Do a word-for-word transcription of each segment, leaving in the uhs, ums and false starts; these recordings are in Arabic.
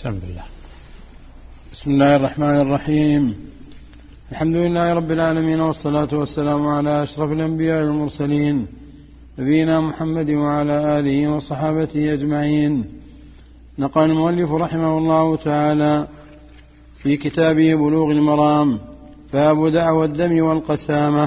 بسم الله. بسم الله الرحمن الرحيم. الحمد لله رب العالمين، والصلاة والسلام على أشرف الأنبياء والمرسلين، نبينا محمد وعلى آله وصحابته أجمعين. نقل المؤلف رحمه الله تعالى في كتابه بلوغ المرام باب دعوى الدم والقسامة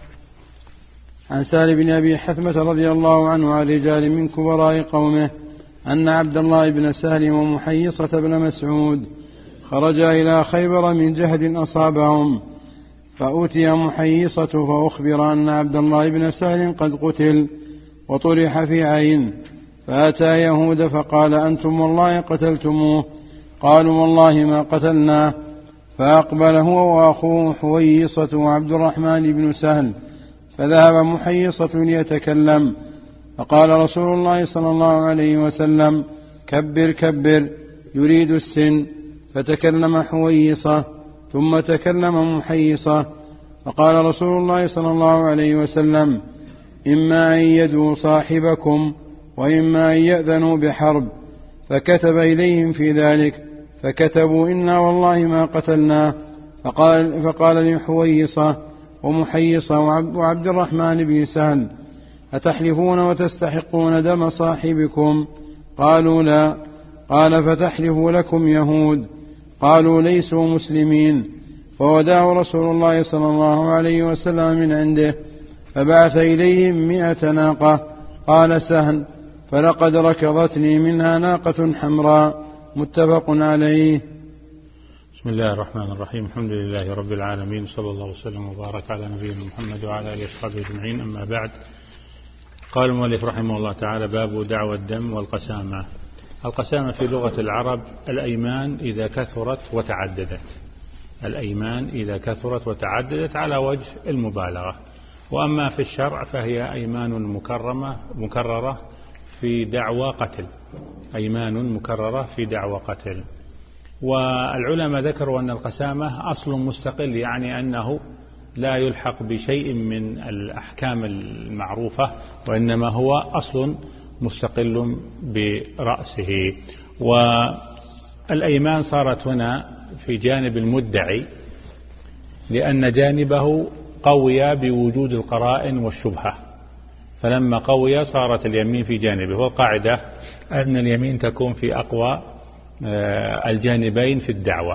عن سهل بن أبي حثمة رضي الله عنه عن رجال من كبراء قومه أن عبد الله بن سهل ومحيصة بن مسعود خرجا إلى خيبر من جهد أصابهم، فأتي محيصة فأخبر أن عبد الله بن سهل قد قتل وطرح في عين، فأتى يهود فقال أنتم والله قتلتموه؟ قالوا والله ما قتلناه. فأقبل هو وأخوه حويصة وعبد الرحمن بن سهل، فذهب محيصة ليتكلم، فقال رسول الله صلى الله عليه وسلم كبر كبر يريد السن، فتكلم حويصة ثم تكلم محيصة، فقال رسول الله صلى الله عليه وسلم إما أن يدعوا صاحبكم وإما أن يأذنوا بحرب، فكتب إليهم في ذلك، فكتبوا إنا والله ما قتلناه. فقال, فقال لحويصة ومحيصة وعبد الرحمن بن سهل أتحلفون وتستحقون دم صاحبكم؟ قالوا لا. قال فتحلف لكم يهود؟ قالوا ليسوا مسلمين. فودعوا رسول الله صلى الله عليه وسلم من عنده، فبعث إليهم مئة ناقة. قال سهل فلقد ركضتني منها ناقة حمراء. متفق عليه. بسم الله الرحمن الرحيم. الحمد لله رب العالمين، صلى الله وسلم وبارك على نبينا محمد وعلى آله وصحبه أجمعين. أما بعد، قال المؤلف رحمه الله تعالى باب دعوى الدم والقسامة. القسامة في لغة العرب الأيمان إذا كثرت وتعددت، الأيمان إذا كثرت وتعددت على وجه المبالغة. وأما في الشرع فهي أيمان مكرمة مكررة في دعوى قتل، أيمان مكررة في دعوى قتل. والعلماء ذكروا أن القسامة أصل مستقل، يعني أنه لا يلحق بشيء من الأحكام المعروفة، وإنما هو أصل مستقل برأسه. والأيمان صارت هنا في جانب المدعي، لأن جانبه قوي بوجود القرائن والشبهة، فلما قوي صارت اليمين في جانبه. والقاعدة أن اليمين تكون في أقوى الجانبين في الدعوة.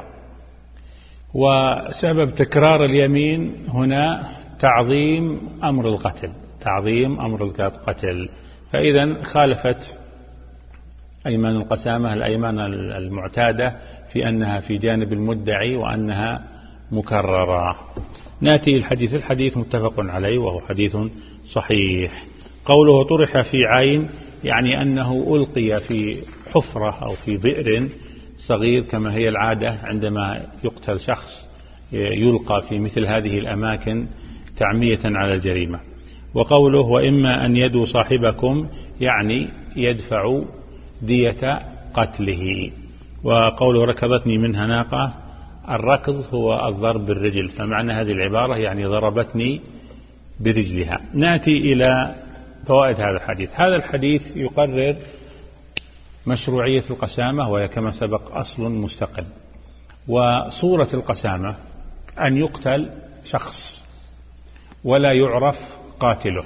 وسبب تكرار اليمين هنا تعظيم أمر القتل، تعظيم أمر القتل. فإذا خالفت أيمان القسامة الأيمان المعتادة في أنها في جانب المدعي وأنها مكررة. نأتي الحديث. الحديث متفق عليه وهو حديث صحيح. قوله طرح في عين يعني أنه ألقي في حفرة أو في بئر صغير، كما هي العادة عندما يقتل شخص يلقى في مثل هذه الأماكن تعمية على الجريمة. وقوله وإما أن يدوا صاحبكم يعني يدفع دية قتله. وقوله ركضتني منها ناقة، الركض هو الضرب بالرجل، فمعنى هذه العبارة يعني ضربتني برجلها. نأتي إلى فوائد هذا الحديث. هذا الحديث يقرر مشروعية القسامة، وهي كما سبق أصل مستقل. وصورة القسامة أن يقتل شخص ولا يعرف قاتله،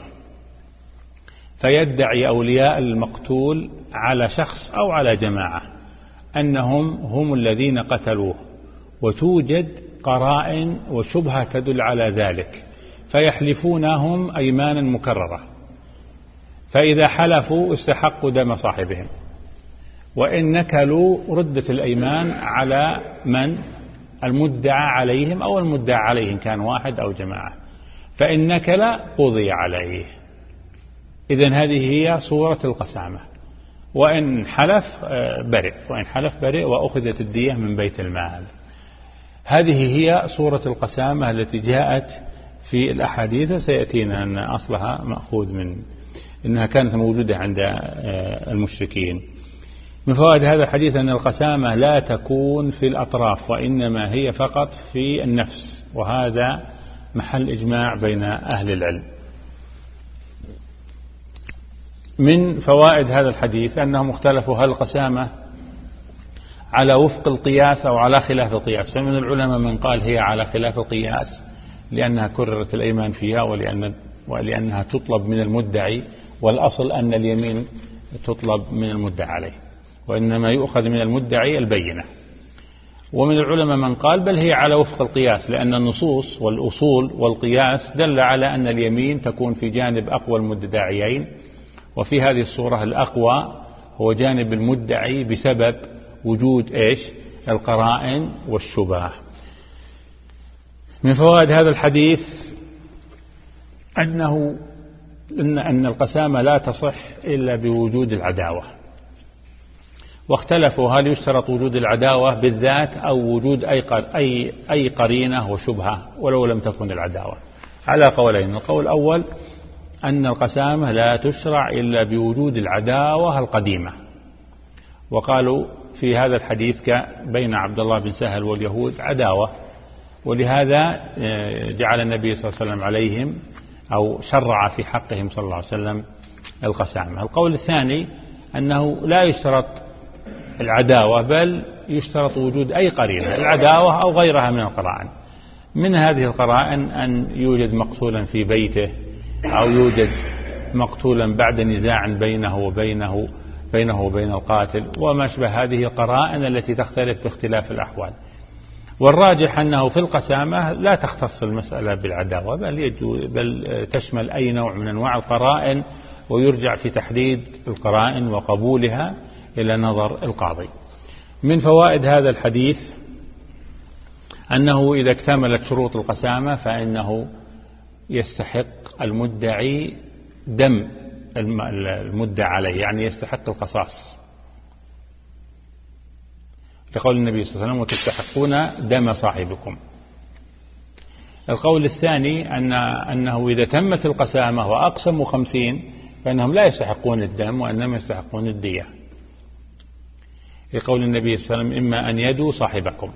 فيدعي أولياء المقتول على شخص أو على جماعة أنهم هم الذين قتلوه، وتوجد قرائن وشبهة تدل على ذلك، فيحلفونهم أيمانا مكررة، فإذا حلفوا استحقوا دم صاحبهم، وإن نكلوا ردت الأيمان على من المدعى عليهم أو المدعى عليهم، كان واحد أو جماعة، فإن نكل قضي عليه. إذن هذه هي صورة القسامة. وإن حلف برئ، وإن حلف برئ وأخذت الدية من بيت المال. هذه هي صورة القسامة التي جاءت في الأحاديث. سيأتينا أن أصلها مأخوذ من إنها كانت موجودة عند المشركين. من فوائد هذا الحديث أن القسامة لا تكون في الأطراف، وإنما هي فقط في النفس، وهذا محل إجماع بين أهل العلم. من فوائد هذا الحديث أنهم اختلفوا هل القسامة على وفق القياس أو على خلاف القياس. فمن العلماء من قال هي على خلاف القياس لأنها كررت الأيمان فيها ولأن ولأنها تطلب من المدعي، والأصل أن اليمين تطلب من المدعى عليه، وإنما يؤخذ من المدعي البينة. ومن العلماء من قال بل هي على وفق القياس، لأن النصوص والأصول والقياس دل على أن اليمين تكون في جانب أقوى المدعيين، وفي هذه الصورة الأقوى هو جانب المدعي بسبب وجود إيش؟ القرائن والشبهة. من فوائد هذا الحديث أنه إن أن القسامة لا تصح إلا بوجود العداوة، واختلفوا هل يشترط وجود العداوة بالذات أو وجود أي أي أي قرينة وشبهة ولو لم تكن العداوة، على قولين. القول الأول أن القسامة لا تشرع إلا بوجود العداوة القديمة، وقالوا في هذا الحديث بين عبد الله بن سهل واليهود عداوة، ولهذا جعل النبي صلى الله عليه وسلم عليهم أو شرع في حقهم صلى الله عليه وسلم القسامة. القول الثاني أنه لا يشترط العداوة بل يشترط وجود أي قرينة، العداوة أو غيرها من القرائن. من هذه القرائن أن يوجد مقتولا في بيته، أو يوجد مقتولا بعد نزاع بينه وبينه بينه وبين القاتل، وما شبه هذه القرائن التي تختلف باختلاف الأحوال. والراجح أنه في القسامة لا تختص المسألة بالعداوة، بل, بل تشمل أي نوع من أنواع القرائن، ويرجع في تحديد القرائن وقبولها إلى نظر القاضي. من فوائد هذا الحديث أنه إذا اكتملت شروط القسامة فإنه يستحق المدعي دم المدعى عليه، يعني يستحق القصاص، لقول النبي صلى الله عليه وسلم وتستحقون دم صاحبكم. القول الثاني أن أنه إذا تمت القسامة وأقسموا خمسين فإنهم لا يستحقون الدم وإنما يستحقون الدية، لقول النبي صلى الله عليه وسلم إما أن يدوا صاحبكم،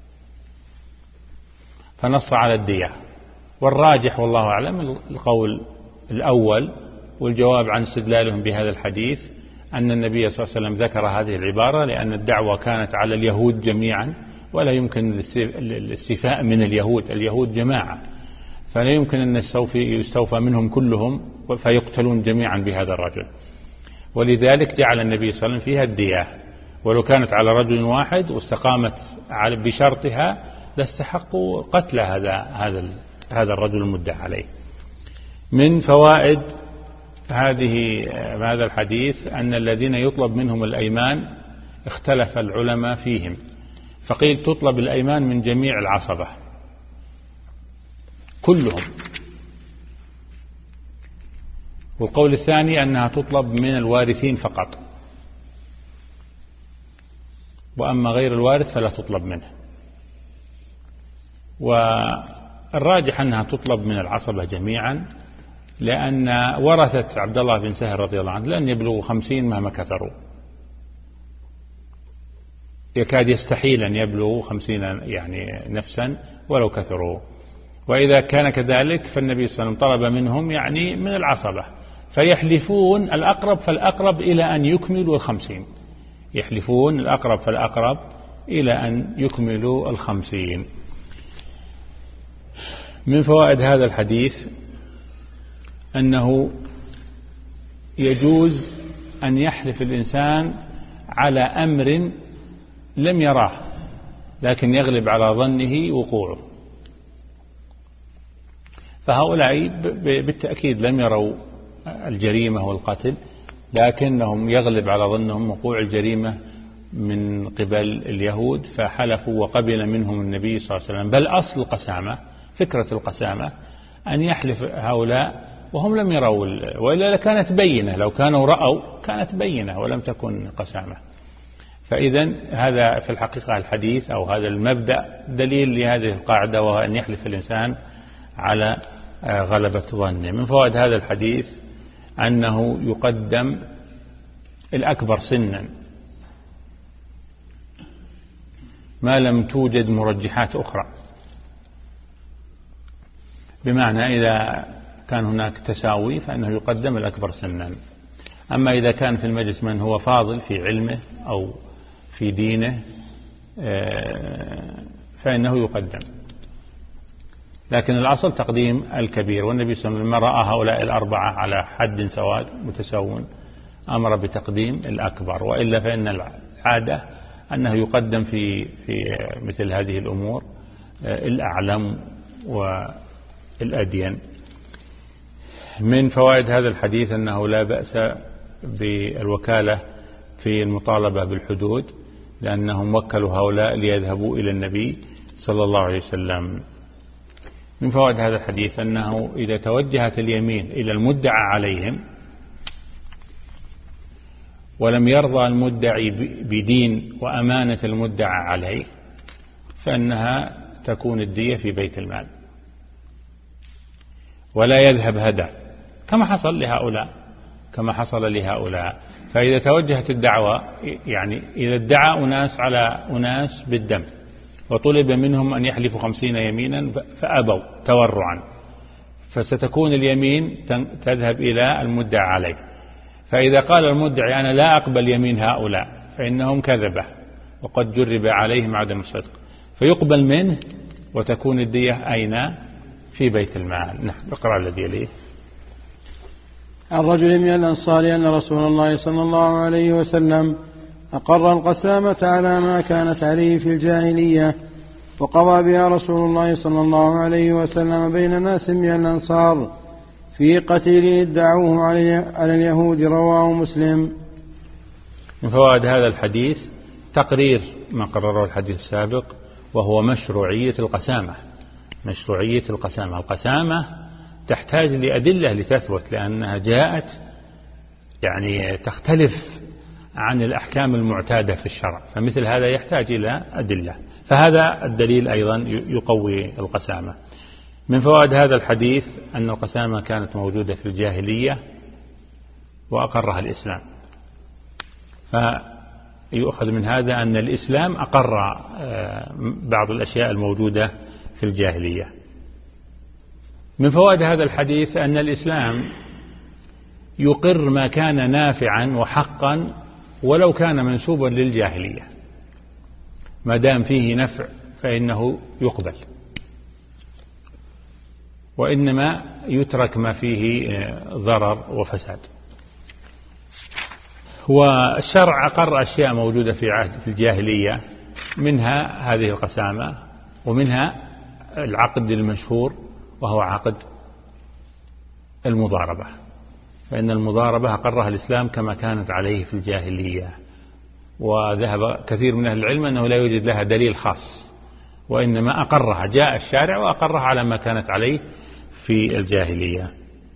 فنص على الدية. والراجح والله أعلم القول الأول، والجواب عن استدلالهم بهذا الحديث أن النبي صلى الله عليه وسلم ذكر هذه العبارة لأن الدعوة كانت على اليهود جميعا، ولا يمكن الاستيفاء من اليهود، اليهود جماعة، فلا يمكن أن يستوفى منهم كلهم فيقتلون جميعا بهذا الرجل، ولذلك جعل النبي صلى الله عليه وسلم فيها الدية. ولو كانت على رجل واحد واستقامت بشرطها لاستحقوا قتل هذا هذا هذا الرجل المدعى عليه. من فوائد هذه هذا الحديث أن الذين يطلب منهم الأيمان اختلف العلماء فيهم، فقيل تطلب الأيمان من جميع العصبة كلهم، والقول الثاني أنها تطلب من الوارثين فقط، وأما غير الوارث فلا تطلب منه. والراجح أنها تطلب من العصبة جميعا، لأن ورثة عبد الله بن سهل رضي الله عنه لن يبلغوا خمسين مهما كثروا، يكاد يستحيل أن يبلغوا خمسين يعني نفسا ولو كثروا. وإذا كان كذلك فالنبي صلى الله عليه وسلم طلب منهم يعني من العصبة، فيحلفون الأقرب فالأقرب إلى أن يكملوا الخمسين، يحلفون الأقرب فالأقرب إلى أن يكملوا الخمسين. من فوائد هذا الحديث أنه يجوز أن يحلف الإنسان على أمر لم يراه لكن يغلب على ظنه وقوعه، فهؤلاء بالتأكيد لم يروا الجريمة والقتل، لكنهم يغلب على ظنهم وقوع الجريمة من قبل اليهود، فحلفوا وقبل منهم النبي صلى الله عليه وسلم. بل أصل القسامة، فكرة القسامة أن يحلف هؤلاء وهم لم يروا، وإلا كانت بينة، لو كانوا رأوا كانت بينة ولم تكن قسامة. فإذا هذا في الحقيقة الحديث أو هذا المبدأ دليل لهذه القاعدة، وهو أن يحلف الإنسان على غلبة ظنه. من فوائد هذا الحديث أنه يقدم الأكبر سنا ما لم توجد مرجحات أخرى، بمعنى إذا كان هناك تساوي فإنه يقدم الأكبر سنا. أما إذا كان في المجلس من هو فاضل في علمه أو في دينه فإنه يقدم. لكن الأصل تقديم الكبير، والنبي صلى الله عليه وسلم لما رأى هؤلاء الأربعة على حد سواء متساوٍ أمر بتقديم الأكبر، وإلا فإن العادة أنه يقدم في في مثل هذه الأمور الأعلم والأدين. من فوائد هذا الحديث أنه لا بأس بالوكالة في المطالبة بالحدود، لأنهم وكلوا هؤلاء ليذهبوا إلى النبي صلى الله عليه وسلم. من فوائد هذا الحديث أنه إذا توجهت اليمين إلى المدعى عليهم ولم يرضى المدعي بدين وأمانة المدعى عليه فإنها تكون الدية في بيت المال ولا يذهب هدى، كما حصل لهؤلاء كما حصل لهؤلاء فإذا توجهت الدعوة، يعني إذا ادعى أناس على أناس بالدم وطلب منهم أن يحلفوا خمسين يمينا فأبوا تورعا، فستكون اليمين تذهب إلى المدعى عليه. فإذا قال المدعي أنا لا أقبل يمين هؤلاء فإنهم كذبة وقد جرب عليهم عدم الصدق، فيقبل منه وتكون الدية أين؟ في بيت المال. نحن اقرأ الذي يليه. عن رجل من الأنصار أن رسول الله صلى الله عليه وسلم أقر القسامة على ما كانت عليه في الجاهلية، وقضى بها رسول الله صلى الله عليه وسلم بين ناس من الأنصار في قتيل ادعوه على اليهود. رواه مسلم. من فوائد هذا الحديث تقرير ما قرره الحديث السابق، وهو مشروعية القسامة. مشروعية القسامة القسامة تحتاج لأدلة لتثبت، لأنها جاءت يعني تختلف عن الأحكام المعتادة في الشرع، فمثل هذا يحتاج إلى أدلة، فهذا الدليل أيضا يقوي القسامة. من فوائد هذا الحديث أن القسامة كانت موجودة في الجاهلية وأقرها الإسلام، فيؤخذ من هذا أن الإسلام أقر بعض الأشياء الموجودة في الجاهلية. من فوائد هذا الحديث أن الإسلام يقر ما كان نافعا وحقا ولو كان منسوبا للجاهلية، ما دام فيه نفع فإنه يقبل، وإنما يترك ما فيه ضرر وفساد. والشرع أقر أشياء موجودة في عهد في الجاهلية، منها هذه القسامة، ومنها العقد المشهور وهو عقد المضاربة، فإن المضاربة أقرها الإسلام كما كانت عليه في الجاهلية، وذهب كثير من أهل العلم أنه لا يوجد لها دليل خاص، وإنما أقرها، جاء الشارع وأقرها على ما كانت عليه في الجاهلية.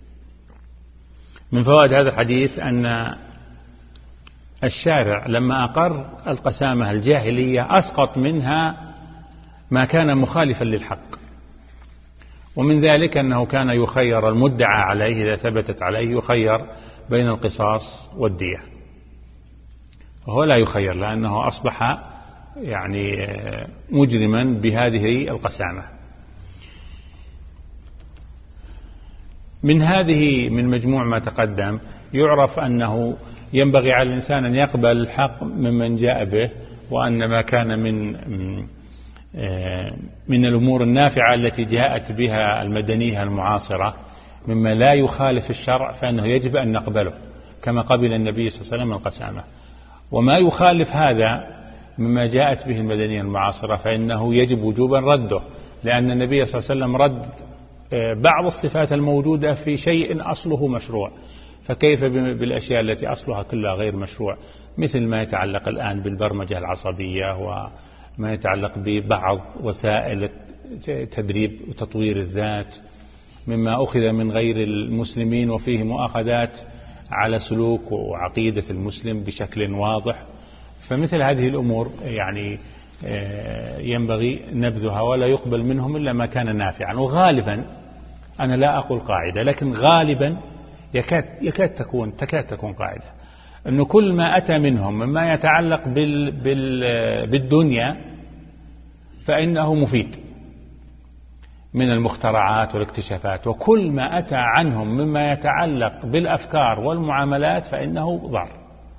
من فوائد هذا الحديث أن الشارع لما أقر القسامة الجاهلية أسقط منها ما كان مخالفا للحق، ومن ذلك أنه كان يخير المدعى عليه إذا ثبتت عليه يخير بين القصاص والدية، وهو لا يخير لأنه أصبح يعني مجرما بهذه القسامة. من هذه من مجموع ما تقدم يعرف أنه ينبغي على الإنسان أن يقبل الحق ممن جاء به، وأن ما كان من من الأمور النافعة التي جاءت بها المدنية المعاصرة مما لا يخالف الشرع فإنه يجب أن نقبله، كما قبل النبي صلى الله عليه وسلم القسامة. وما يخالف هذا مما جاءت به المدنية المعاصرة فإنه يجب وجوبا رده، لأن النبي صلى الله عليه وسلم رد بعض الصفات الموجودة في شيء أصله مشروع، فكيف بالأشياء التي أصلها كلها غير مشروع، مثل ما يتعلق الآن بالبرمجة العصبية وما يتعلق ببعض وسائل تدريب وتطوير الذات مما أخذ من غير المسلمين وفيه مؤاخذات على سلوك وعقيدة المسلم بشكل واضح. فمثل هذه الأمور يعني ينبغي نبذها ولا يقبل منهم إلا ما كان نافعا. وغالبا أنا لا أقول قاعدة، لكن غالبا يكاد, يكاد تكون تكاد تكون قاعدة أنه كل ما أتى منهم مما يتعلق بال بال بالدنيا فإنه مفيد من المخترعات والاكتشافات، وكل ما أتى عنهم مما يتعلق بالأفكار والمعاملات فإنه ضار.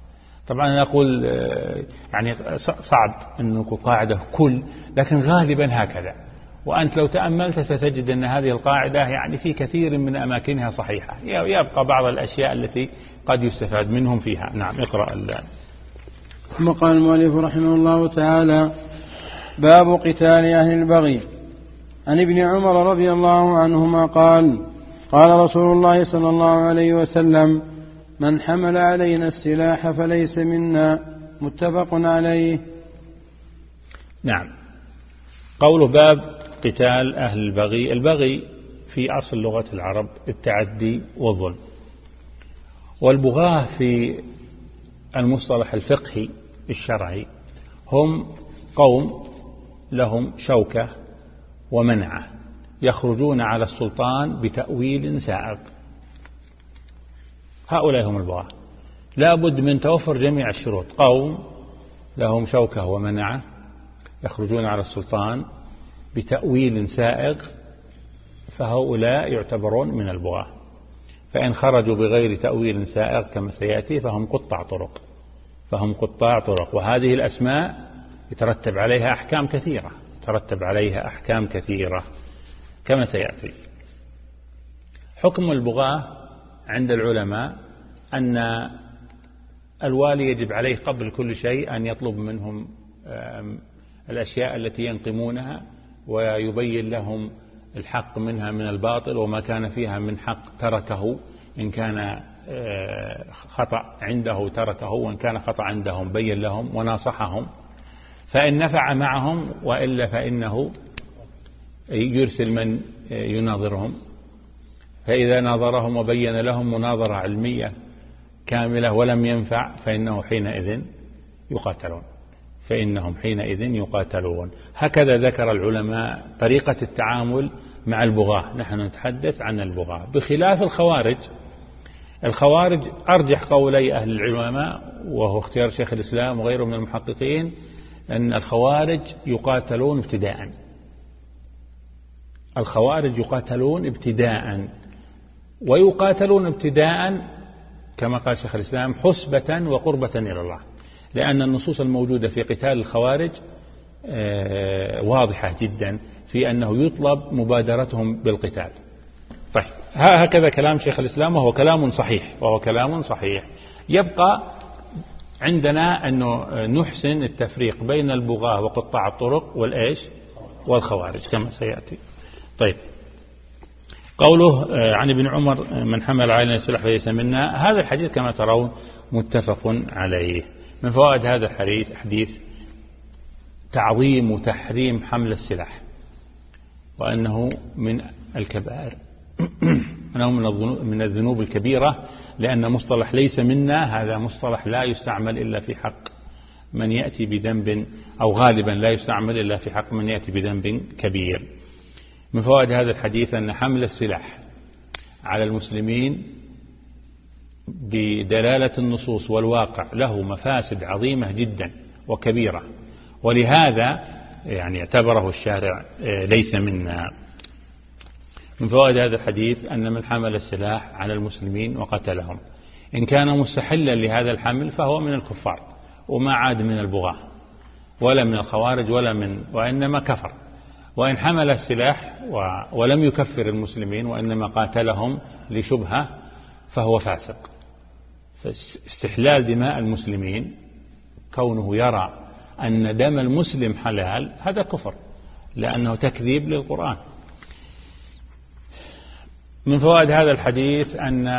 طبعا أنا أقول يعني صعب أن نقول قاعدة كل، لكن غالبا هكذا. وأنت لو تأملت ستجد أن هذه القاعدة يعني في كثير من أماكنها صحيحة، يبقى بعض الأشياء التي قد يستفاد منهم فيها. نعم اقرأ الآن. ثم قال المؤلف رحمه الله تعالى: باب قتال أهل البغي. عن ابن عمر رضي الله عنهما قال: قال رسول الله صلى الله عليه وسلم: من حمل علينا السلاح فليس منا. متفق عليه. نعم. قوله باب قتال أهل البغي. البغي في أصل لغة العرب التعدي والظلم، والبغاة في المصطلح الفقهي الشرعي هم قوم لهم شوكة ومنعة يخرجون على السلطان بتأويل سائغ. هؤلاء هم البغاة، لا بد من توفر جميع الشروط. قوم لهم شوكة ومنعة يخرجون على السلطان بتأويل سائغ، فهؤلاء يعتبرون من البغاة. فإن خرجوا بغير تأويل سائغ كما سيأتي فهم قطاع طرق، فهم قطاع طرق. وهذه الأسماء يترتب عليها أحكام كثيرة، يترتب عليها أحكام كثيرة كما سيأتي. حكم البغاة عند العلماء أن الوالي يجب عليه قبل كل شيء أن يطلب منهم الأشياء التي ينقمونها ويبين لهم الحق منها من الباطل، وما كان فيها من حق تركه، إن كان خطأ عنده تركه، وإن كان خطأ عندهم بين لهم وناصحهم، فإن نفع معهم، وإلا فإنه يرسل من يناظرهم، فإذا ناظرهم وبين لهم مناظرة علمية كاملة ولم ينفع فإنه حينئذ يقاتلون فإنهم حينئذ يقاتلون. هكذا ذكر العلماء طريقة التعامل مع البغاة. نحن نتحدث عن البغاة بخلاف الخوارج. الخوارج أرجح قولي أهل العلماء، وهو اختيار شيخ الإسلام وغيره من المحققين، أن الخوارج يقاتلون ابتداء. الخوارج يقاتلون ابتداء، ويقاتلون ابتداء كما قال شيخ الإسلام حسبة وقربة إلى الله، لأن النصوص الموجودة في قتال الخوارج واضحة جدا في أنه يطلب مبادرتهم بالقتال. طيب هكذا كلام شيخ الإسلام، وهو كلام صحيح وهو كلام صحيح. يبقى عندنا أنه نحسن التفريق بين البغاة وقطاع الطرق والإيش والخوارج كما سيأتي. طيب قوله عن ابن عمر: من حمل علينا السلاح فليس منا. هذا الحديث كما ترون متفق عليه. من فوائد هذا الحديث تعظيم وتحريم حمل السلاح، وأنه من الكبائر أنه من الذنوب الكبيرة، لأن مصطلح ليس منا هذا مصطلح لا يستعمل إلا في حق من يأتي بذنب، أو غالبا لا يستعمل إلا في حق من يأتي بذنب كبير. من فوائد هذا الحديث أن حمل السلاح على المسلمين بدلالة النصوص والواقع له مفاسد عظيمة جدا وكبيرة، ولهذا يعني اعتبره الشارع ليس منا. من فوائد هذا الحديث أن من حمل السلاح على المسلمين وقتلهم إن كان مستحلا لهذا الحمل فهو من الكفار، وما عاد من البغاة ولا من الخوارج ولا من وإنما كفر. وإن حمل السلاح ولم يكفر المسلمين وإنما قاتلهم لشبهة فهو فاسق. فاستحلال دماء المسلمين، كونه يرى أن دم المسلم حلال، هذا كفر، لأنه تكذيب للقرآن. من فوائد هذا الحديث أن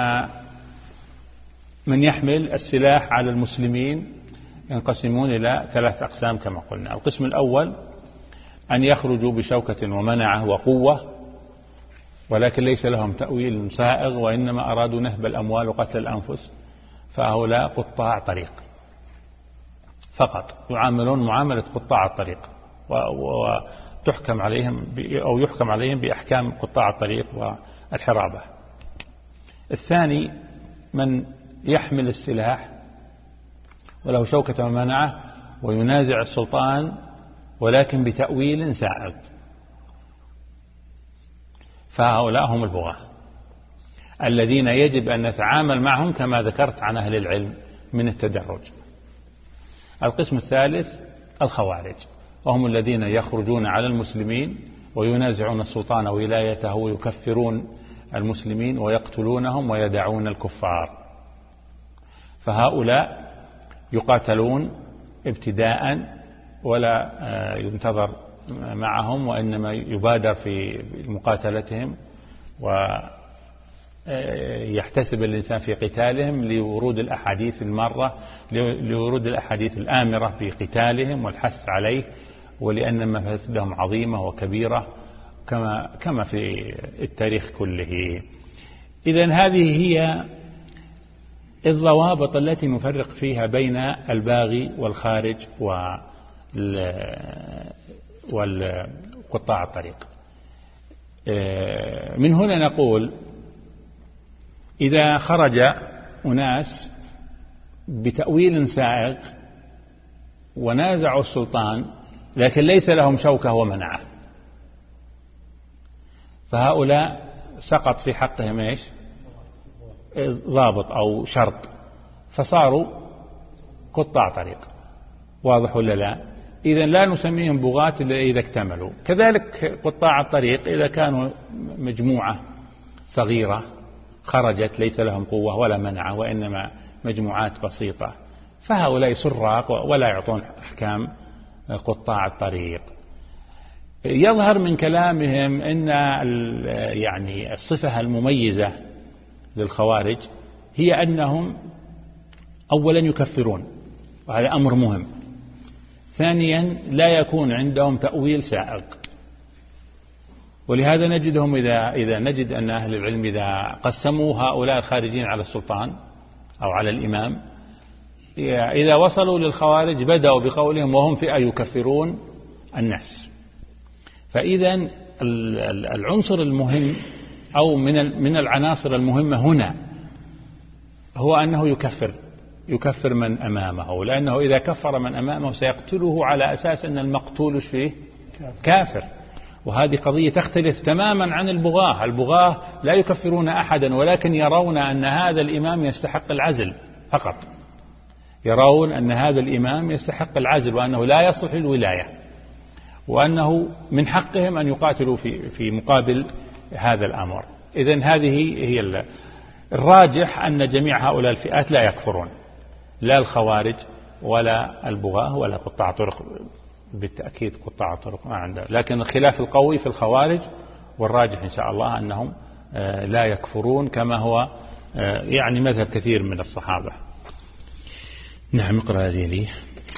من يحمل السلاح على المسلمين ينقسمون إلى ثلاث أقسام كما قلنا. القسم الأول أن يخرجوا بشوكة ومنعة وقوة، ولكن ليس لهم تأويل سائغ، وإنما أرادوا نهب الأموال وقتل الأنفس، فهؤلاء قطاع طريق فقط، يعاملون معاملة قطاع الطريق، وتحكم عليهم أو يحكم عليهم بأحكام قطاع الطريق والحرابة. الثاني من يحمل السلاح وله شوكة ومنعة وينازع السلطان ولكن بتأويل سائغ، فهؤلاء هم البغاة الذين يجب أن نتعامل معهم كما ذكرت عن أهل العلم من التدرج. القسم الثالث الخوارج، وهم الذين يخرجون على المسلمين وينازعون السلطان وولايته ويكفرون المسلمين ويقتلونهم ويدعون الكفار. فهؤلاء يقاتلون ابتداء ولا ينتظر معهم، وإنما يبادر في مقاتلتهم ويحتسب الإنسان في قتالهم لورود الأحاديث المارة لورود الأحاديث الآمرة بقتالهم والحث عليه، ولأن مفاسدهم عظيمة وكبيرة كما كما في التاريخ كله. إذن هذه هي الضوابط التي نفرق فيها بين الباغي والخارج والقطاع الطريق. من هنا نقول إذا خرج أناس بتأويل سائغ ونازعوا السلطان لكن ليس لهم شوكة ومنعه، فهؤلاء سقط في حقهم إيش؟ ضابط أو شرط، فصاروا قطاع طريق. واضح ولا لا؟ إذا لا نسميهم بغاة إلا إذا اكتملوا. كذلك قطاع الطريق إذا كانوا مجموعة صغيرة خرجت ليس لهم قوة ولا منع وإنما مجموعات بسيطة، فهؤلاء سراق ولا يعطون أحكام قطاع الطريق. يظهر من كلامهم أن يعني الصفة المميزة للخوارج هي أنهم أولا يكفرون، وهذا أمر مهم. ثانيا لا يكون عندهم تأويل سائغ، ولهذا نجدهم إذا إذا نجد أن أهل العلم إذا قسموا هؤلاء الخارجين على السلطان أو على الإمام، إذا وصلوا للخوارج بدأوا بقولهم وهم فئة يكفرون الناس. فإذا العنصر المهم أو من من العناصر المهمة هنا هو أنه يكفر يكفر من أمامه، لأنه إذا كفر من أمامه سيقتله على أساس أن المقتول فيه كافر، وهذه قضية تختلف تماما عن البغاة. البغاة لا يكفرون أحدا، ولكن يرون أن هذا الإمام يستحق العزل فقط، يرون أن هذا الإمام يستحق العزل وأنه لا يصلح الولاية، وأنه من حقهم أن يقاتلوا في في مقابل هذا الأمر. إذن هذه هي الراجح، أن جميع هؤلاء الفئات لا يكفرون، لا الخوارج ولا البغاة ولا قطاع طرق. بالتأكيد قطاع طرق ما عنده، لكن الخلاف القوي في الخوارج، والراجح إن شاء الله أنهم لا يكفرون كما هو يعني مذهب كثير من الصحابة. نعم، اقرأ هذه لي.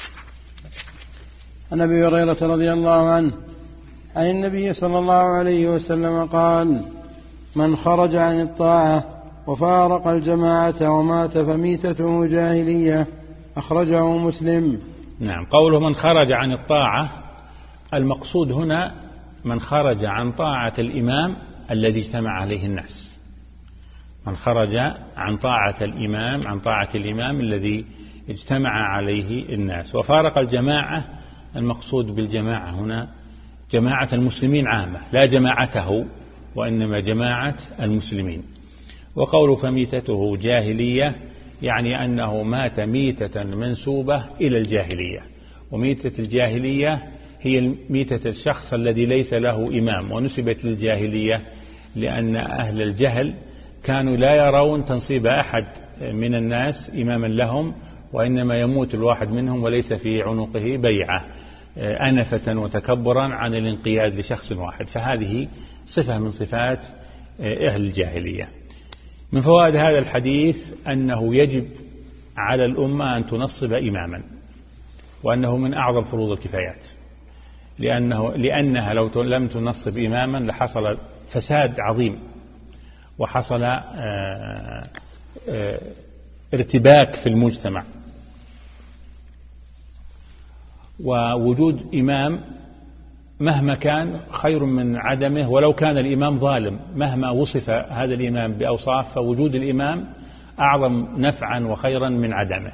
عن أبي هريرة رضي الله عنه عن النبي صلى الله عليه وسلم قال: من خرج عن الطاعة وفارق الجماعة ومات فميتته جاهلية، أخرجه مسلم. نعم، قوله من خرج عن الطاعة، المقصود هنا من خرج عن طاعة الإمام الذي اجتمع عليه الناس. من خرج عن طاعة الإمام عن طاعة الإمام الذي اجتمع عليه الناس. وفارق الجماعة، المقصود بالجماعة هنا جماعة المسلمين عامة، لا جماعته وإنما جماعة المسلمين. وقول فميتته جاهلية يعني أنه مات ميتة منسوبة إلى الجاهلية، وميتة الجاهلية هي ميتة الشخص الذي ليس له إمام، ونسبت للجاهلية لأن أهل الجهل كانوا لا يرون تنصيب أحد من الناس إماما لهم، وإنما يموت الواحد منهم وليس في عنقه بيعة، أنفة وتكبرا عن الانقياد لشخص واحد. فهذه صفة من صفات أهل الجاهلية. من فوائد هذا الحديث أنه يجب على الأمة أن تنصب إماما، وأنه من أعظم فروض الكفايات، لأنه لأنها لو لم تنصب إماما لحصل فساد عظيم، وحصل ارتباك في المجتمع. ووجود إمام مهما كان خير من عدمه، ولو كان الإمام ظالم، مهما وصف هذا الإمام بأوصاف، فوجود الإمام أعظم نفعا وخيرا من عدمه.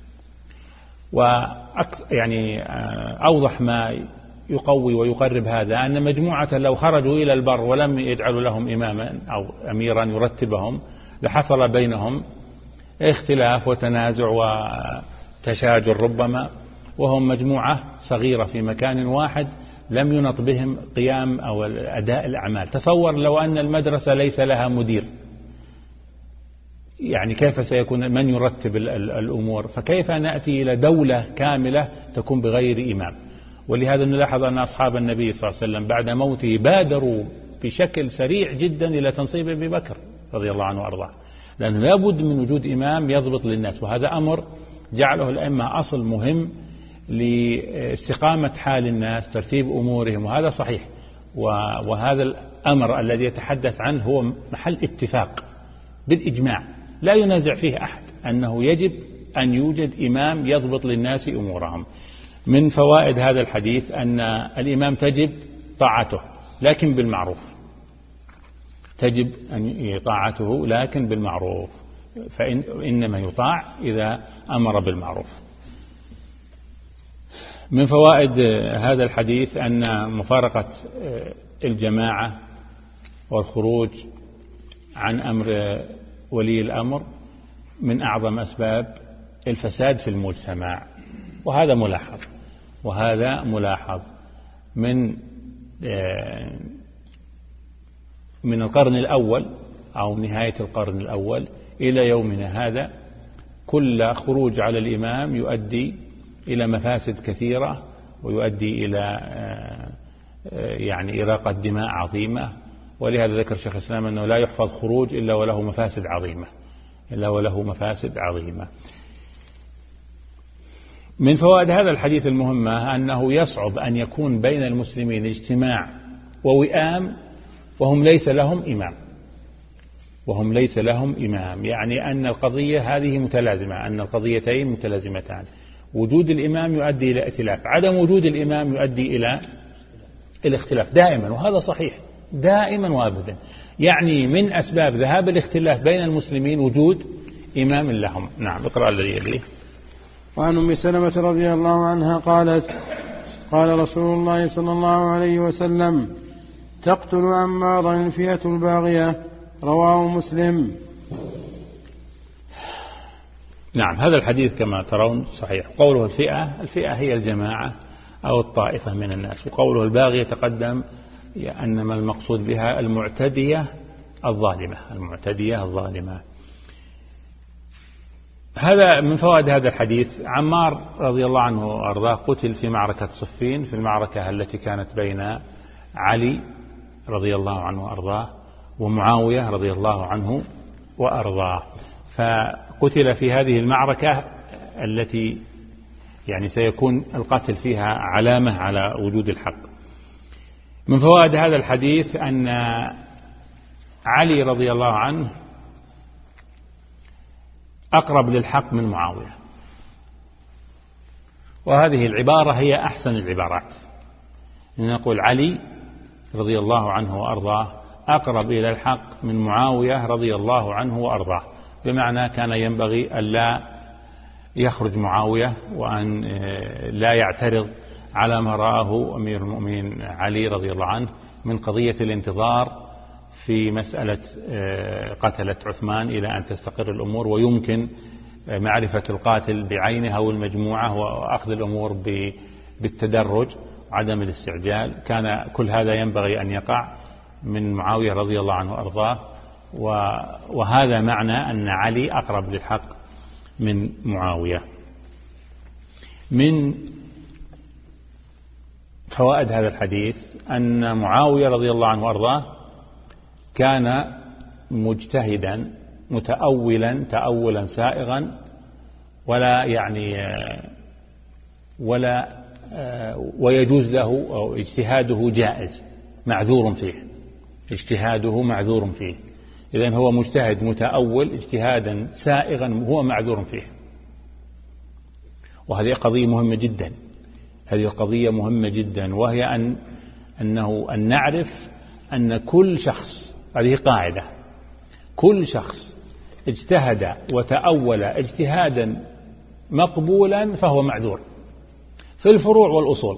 ويعني أوضح ما يقوي ويقرب هذا أن مجموعة لو خرجوا إلى البر ولم يجعلوا لهم إماما أو أميرا يرتبهم لحصل بينهم اختلاف وتنازع وتشاجر ربما، وهم مجموعة صغيرة في مكان واحد لم ينط بهم قيام أو أداء الأعمال. تصور لو أن المدرسة ليس لها مدير، يعني كيف سيكون من يرتب الأمور؟ فكيف نأتي إلى دولة كاملة تكون بغير إمام؟ ولهذا نلاحظ أن أصحاب النبي صلى الله عليه وسلم بعد موته بادروا بشكل سريع جدا إلى تنصيب أبي بكر رضي الله عنه وأرضاه، لأنه لابد من وجود إمام يضبط للناس، وهذا أمر جعله الأئمة أصل مهم لاستقامة حال الناس، ترتيب أمورهم، وهذا صحيح. وهذا الأمر الذي يتحدث عنه هو محل اتفاق بالإجماع، لا ينازع فيه أحد أنه يجب أن يوجد إمام يضبط للناس أمورهم. من فوائد هذا الحديث أن الإمام تجب طاعته لكن بالمعروف، تجب أن طاعته لكن بالمعروف، فإنما يطاع إذا أمر بالمعروف. من فوائد هذا الحديث أن مفارقة الجماعة والخروج عن أمر ولي الأمر من أعظم أسباب الفساد في المجتمع، وهذا ملاحظ وهذا ملاحظ من من القرن الأول أو نهاية القرن الأول إلى يومنا هذا. كل خروج على الإمام يؤدي إلى مفاسد كثيرة، ويؤدي إلى يعني إراقة دماء عظيمة. ولهذا ذكر شيخ الإسلام أنه لا يحفظ خروج إلا وله مفاسد عظيمة إلا وله مفاسد عظيمة. من فوائد هذا الحديث المهمة أنه يصعب أن يكون بين المسلمين اجتماع ووئام وهم ليس لهم إمام وهم ليس لهم إمام يعني أن القضية هذه متلازمة، أن القضيتين متلازمتان. وجود الإمام يؤدي إلى ائتلاف، عدم وجود الإمام يؤدي إلى الاختلاف دائما، وهذا صحيح دائما وابدا. يعني من أسباب ذهاب الاختلاف بين المسلمين وجود إمام لهم. نعم، اقرأ الذي يليه. وعن أم سلمة رضي الله عنها قالت: قال رسول الله صلى الله عليه وسلم: تقتل عمارا الفئة الباغية. رواه مسلم. نعم، هذا الحديث كما ترون صحيح. قوله الفئة، الفئة هي الجماعة أو الطائفة من الناس، وقوله الباغية تقدم أنما المقصود بها المعتدية الظالمة المعتدية الظالمة. هذا من فوائد هذا الحديث. عمار رضي الله عنه وأرضاه قتل في معركة صفين، في المعركة التي كانت بين علي رضي الله عنه وأرضاه ومعاوية رضي الله عنه وأرضاه، فقتل في هذه المعركة التي يعني سيكون القتل فيها علامة على وجود الحق. من فوائد هذا الحديث أن علي رضي الله عنه أقرب للحق من معاوية، وهذه العبارة هي أحسن العبارات، نقول علي رضي الله عنه وأرضاه أقرب إلى الحق من معاوية رضي الله عنه وأرضاه، بمعنى كان ينبغي أن لا يخرج معاوية وأن لا يعترض على ما رآه أمير المؤمنين علي رضي الله عنه من قضية الانتظار في مسألة قتلة عثمان إلى أن تستقر الأمور ويمكن معرفة القاتل بعينه أو المجموعة وأخذ الأمور بالتدرج وعدم الاستعجال. كان كل هذا ينبغي أن يقع من معاوية رضي الله عنه وأرضاه، وهذا معنى أن علي أقرب للحق من معاوية. من فوائد هذا الحديث أن معاوية رضي الله عنه وأرضاه كان مجتهدا متأولا تأولا سائغا، ولا يعني ولا ويجوز له أو اجتهاده جائز معذور فيه اجتهاده معذور فيه إذن هو مجتهد متأول اجتهادا سائغا هو معذور فيه. وهذه قضية مهمة جدا هذه قضية مهمة جدا وهي أن أنه أن نعرف أن كل شخص، هذه قاعدة، كل شخص اجتهد وتأول اجتهادا مقبولا فهو معذور في الفروع والأصول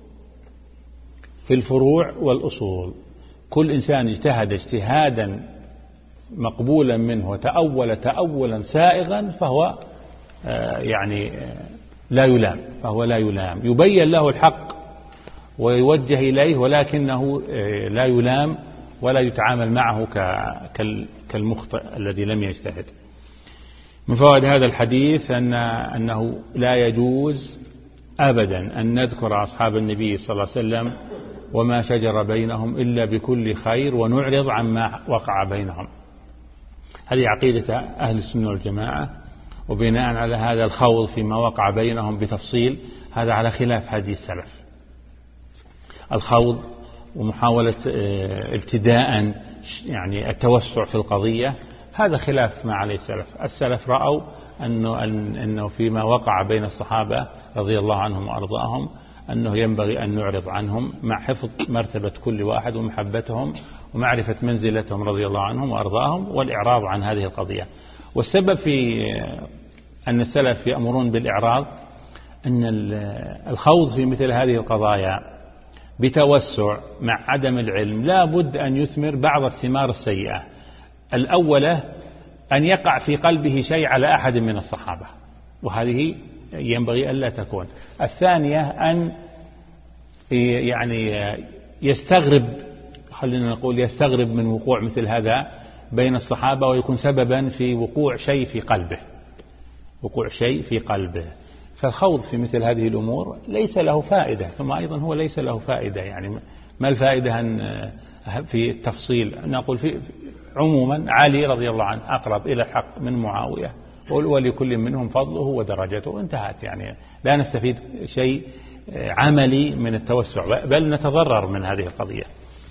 في الفروع والأصول كل إنسان اجتهد اجتهادا مقبولا منه وتأول تأولا سائغا فهو يعني لا يلام، فهو لا يلام، يبين له الحق ويوجه إليه، ولكنه لا يلام ولا يتعامل معه كالمخطئ الذي لم يجتهد. من فوائد هذا الحديث أن أنه لا يجوز أبدا أن نذكر أصحاب النبي صلى الله عليه وسلم وما شجر بينهم إلا بكل خير ونعرض عما وقع بينهم. هذه عقيدة أهل السنة والجماعة، وبناء على هذا الخوض فيما وقع بينهم بتفصيل هذا على خلاف هدي السلف. الخوض ومحاولة ابتداء يعني التوسع في القضية هذا خلاف ما عليه السلف. السلف رأوا أنه, أنه فيما وقع بين الصحابة رضي الله عنهم وأرضاهم أنه ينبغي أن نعرض عنهم مع حفظ مرتبة كل واحد ومحبتهم ومعرفة منزلتهم رضي الله عنهم وأرضاهم، والإعراض عن هذه القضية. والسبب في أن السلف يأمرون بالإعراض أن الخوض في مثل هذه القضايا بتوسع مع عدم العلم لا بد أن يثمر بعض الثمار السيئة. الأولى أن يقع في قلبه شيء على أحد من الصحابة، وهذه ينبغي ألا تكون. الثانية أن يعني يستغرب، خلينا نقول يستغرب من وقوع مثل هذا بين الصحابة ويكون سببا في وقوع شيء في قلبه وقوع شيء في قلبه فالخوض في مثل هذه الأمور ليس له فائدة. ثم أيضا هو ليس له فائدة، يعني ما الفائدة أن في التفصيل نقول في عموما علي رضي الله عنه أقرب إلى الحق من معاوية، ولكل منهم فضله ودرجته، انتهت. يعني لا نستفيد شيء عملي من التوسع، بل نتضرر من هذه القضية.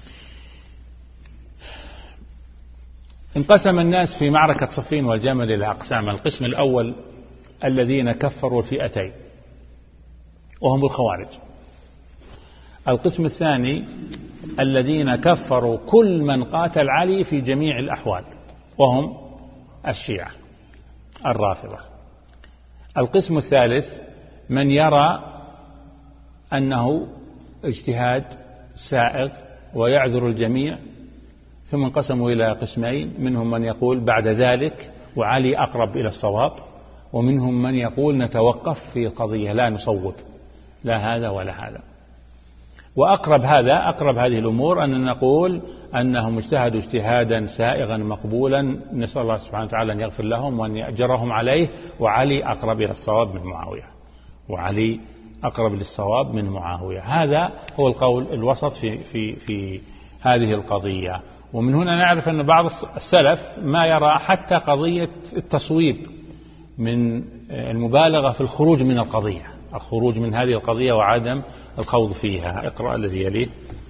انقسم الناس في معركة صفين والجمل إلى أقسام. القسم الأول الذين كفروا الفئتين وهم الخوارج. القسم الثاني الذين كفروا كل من قاتل علي في جميع الأحوال وهم الشيعة الرافضة. القسم الثالث من يرى أنه اجتهاد سائغ ويعذر الجميع. ثم انقسموا إلى قسمين، منهم من يقول بعد ذلك وعلي أقرب إلى الصواب، ومنهم من يقول نتوقف في قضية لا نصوب لا هذا ولا هذا. وأقرب هذا أقرب هذه الأمور أن نقول أنهم اجتهدوا اجتهادا سائغا مقبولا، نسأل الله سبحانه وتعالى أن يغفر لهم وأن يأجرهم عليه، وعلي أقرب إلى الصواب من معاوية وعلي أقرب للصواب من معاوية. هذا هو القول الوسط في, في, في هذه القضية. ومن هنا نعرف أن بعض السلف ما يرى حتى قضية التصويب من المبالغة في الخروج من القضية الخروج من هذه القضية وعدم الخوض فيها. اقرأ الذي يليه.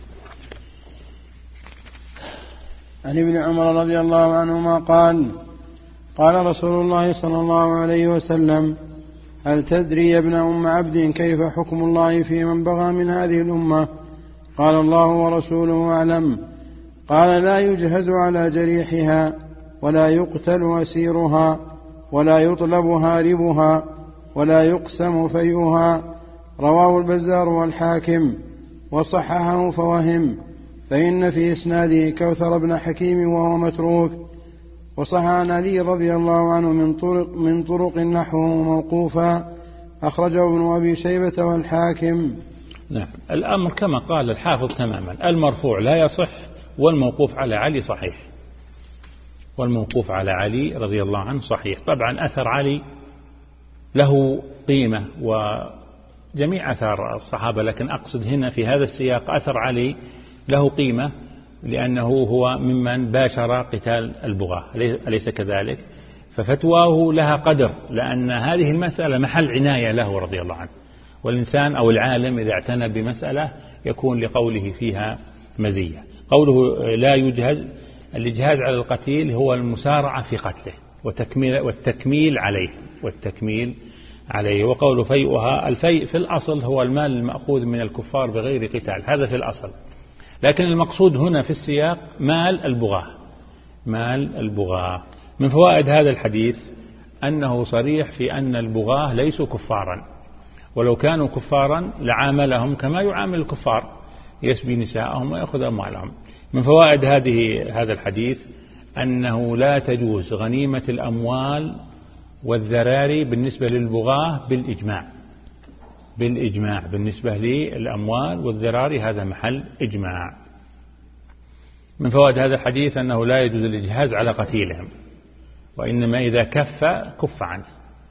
عن ابن عمر رضي الله عنهما قال قال رسول الله صلى الله عليه وسلم هل تدري يا ابن أم عبد كيف حكم الله في من بغى من هذه الأمة؟ قال الله ورسوله أعلم. قال لا يجهز على جريحها ولا يقتل أسيرها ولا يطلب هاربها ولا يقسم فيئها. رواه البزار والحاكم وصححه فوهم، فإن في إسناده كوثر بن حكيم وهو متروك. وصح عن علي رضي الله عنه من طرق, من طرق نحوه موقوفا، أخرجه ابن أبي شيبة والحاكم. نعم، الأمر كما قال الحافظ تماما، المرفوع لا يصح والموقوف على علي صحيح والموقوف على علي رضي الله عنه صحيح. طبعا أثر علي له قيمة وجميع أثار الصحابة، لكن أقصد هنا في هذا السياق أثر علي له قيمة لأنه هو ممن باشر قتال البغاة، أليس كذلك؟ ففتواه لها قدر، لأن هذه المسألة محل عناية له رضي الله عنه، والإنسان أو العالم إذا اعتنى بمسألة يكون لقوله فيها مزية. قوله لا يجهز، الإجهاز على القتيل هو المسارعة في قتله وتكميل والتكميل عليه والتكميل عليه. وقول فيئها، الفيء في الأصل هو المال المأخوذ من الكفار بغير قتال، هذا في الأصل، لكن المقصود هنا في السياق مال البغاة مال البغاة. من فوائد هذا الحديث أنه صريح في أن البغاة ليسوا كفارا، ولو كانوا كفارا لعاملهم كما يعامل الكفار، يسبي نساءهم ويأخذ أموالهم. من فوائد هذه هذا الحديث أنه لا تجوز غنيمة الأموال والذراري بالنسبة للبغاة بالإجماع، بالإجماع بالنسبة للأموال والذراري، هذا محل إجماع. من فوائد هذا الحديث أنه لا يجوز الإجهاز على قتيلهم، وإنما إذا كف كف عنه.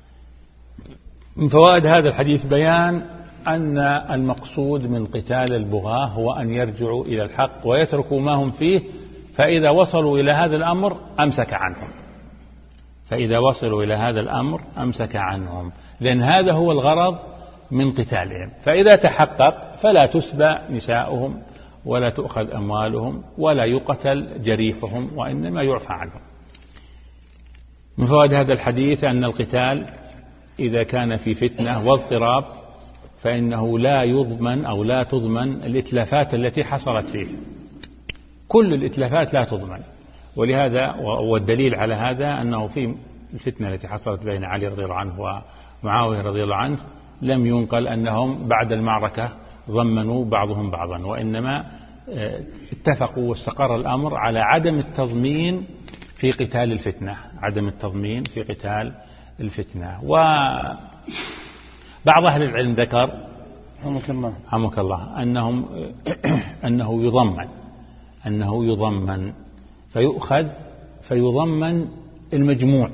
من فوائد هذا الحديث بيان أن المقصود من قتال البغاة هو أن يرجعوا إلى الحق ويتركوا ما هم فيه، فإذا وصلوا إلى هذا الأمر أمسك عنهم فإذا وصلوا إلى هذا الأمر أمسك عنهم لأن هذا هو الغرض من قتالهم. فإذا تحقق فلا تسبى نساؤهم ولا تؤخذ أموالهم ولا يقتل جريحهم، وإنما يعفى عنهم. من فوائد هذا الحديث أن القتال إذا كان في فتنة واضطراب فإنه لا يضمن أو لا تضمن الإتلافات التي حصلت فيه، كل الإتلافات لا تضمن. ولهذا والدليل على هذا أنه في الفتنة التي حصلت بين علي رضي الله عنه ومعاوية رضي الله عنه لم ينقل أنهم بعد المعركة ضمنوا بعضهم بعضا، وإنما اتفقوا واستقر الأمر على عدم التضمين في قتال الفتنة عدم التضمين في قتال الفتنة. وبعض أهل العلم ذكر حمك الله أنهم أنه يضمن أنه يضمن فيؤخذ فيضمن المجموع،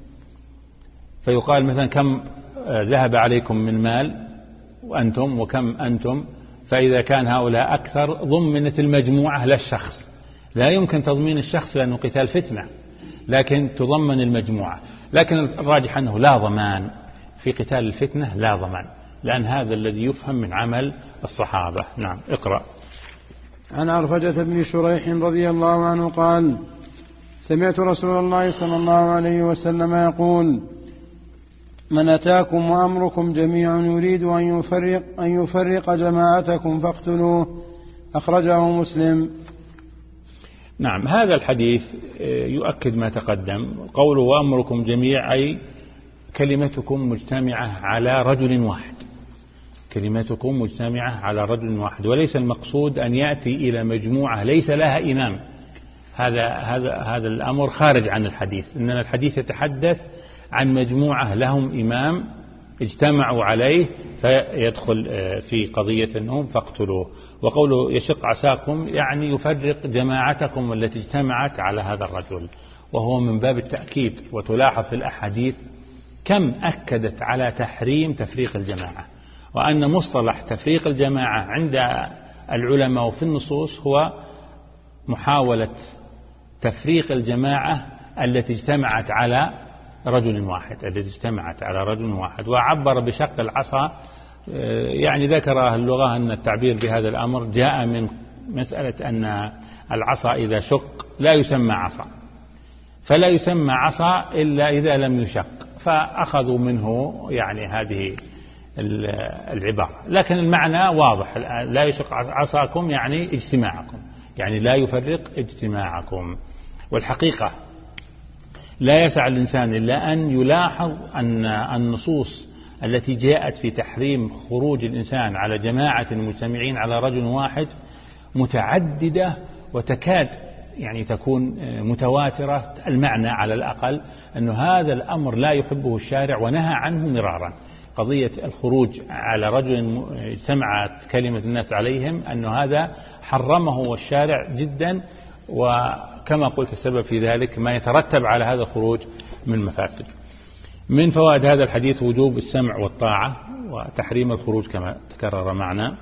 فيقال مثلا كم ذهب عليكم من مال وأنتم وكم أنتم، فإذا كان هؤلاء أكثر ضمنت المجموعة لا الشخص. لا يمكن تضمين الشخص لأنه قتال فتنة، لكن تضمن المجموعة. لكن الراجح أنه لا ضمان في قتال الفتنة، لا ضمان، لأن هذا الذي يفهم من عمل الصحابة. نعم اقرأ. عن عرفجة بن شريح رضي الله عنه قال: سمعت رسول الله صلى الله عليه وسلم يقول: من أتاكم وأمركم جميع يريد أن يفرق, أن يفرق جماعتكم فاقتلوه. أخرجه مسلم. نعم، هذا الحديث يؤكد ما تقدم. قوله وأمركم جميع أي كلمتكم مجتمعة على رجل واحد كلمتكم مجتمعة على رجل واحد وليس المقصود أن يأتي إلى مجموعة ليس لها إمام. هذا هذا هذا الأمر خارج عن الحديث، إنما الحديث يتحدث عن مجموعة لهم إمام اجتمعوا عليه فيدخل في قضية أنهم فاقتلوه. وقوله يشق عساكم يعني يفرق جماعتكم التي اجتمعت على هذا الرجل، وهو من باب التأكيد. وتلاحظ في الأحاديث كم أكدت على تحريم تفريق الجماعة، وأن مصطلح تفريق الجماعة عند العلماء وفي النصوص هو محاولة تفريق الجماعة التي اجتمعت على رجل واحد التي اجتمعت على رجل واحد. وعبر بشق العصا، يعني ذكر أهل اللغة أن التعبير بهذا الأمر جاء من مسألة أن العصا إذا شق لا يسمى عصا، فلا يسمى عصا إلا إذا لم يشق، فأخذوا منه يعني هذه العبارة. لكن المعنى واضح، لا يشق عصاكم يعني اجتماعكم، يعني لا يفرق اجتماعكم. والحقيقة لا يسع الإنسان إلا أن يلاحظ أن النصوص التي جاءت في تحريم خروج الإنسان على جماعة مجتمعين على رجل واحد متعددة، وتكاد يعني تكون متواترة المعنى على الأقل، أن هذا الأمر لا يحبه الشارع ونهى عنه مرارا. قضية الخروج على رجل اجتمعت كلمة الناس عليهم، أن هذا حرمه الشارع جدا، وكما قلت السبب في ذلك ما يترتب على هذا الخروج من مفاسد. من فوائد هذا الحديث وجوب السمع والطاعة وتحريم الخروج كما تكرر معنا.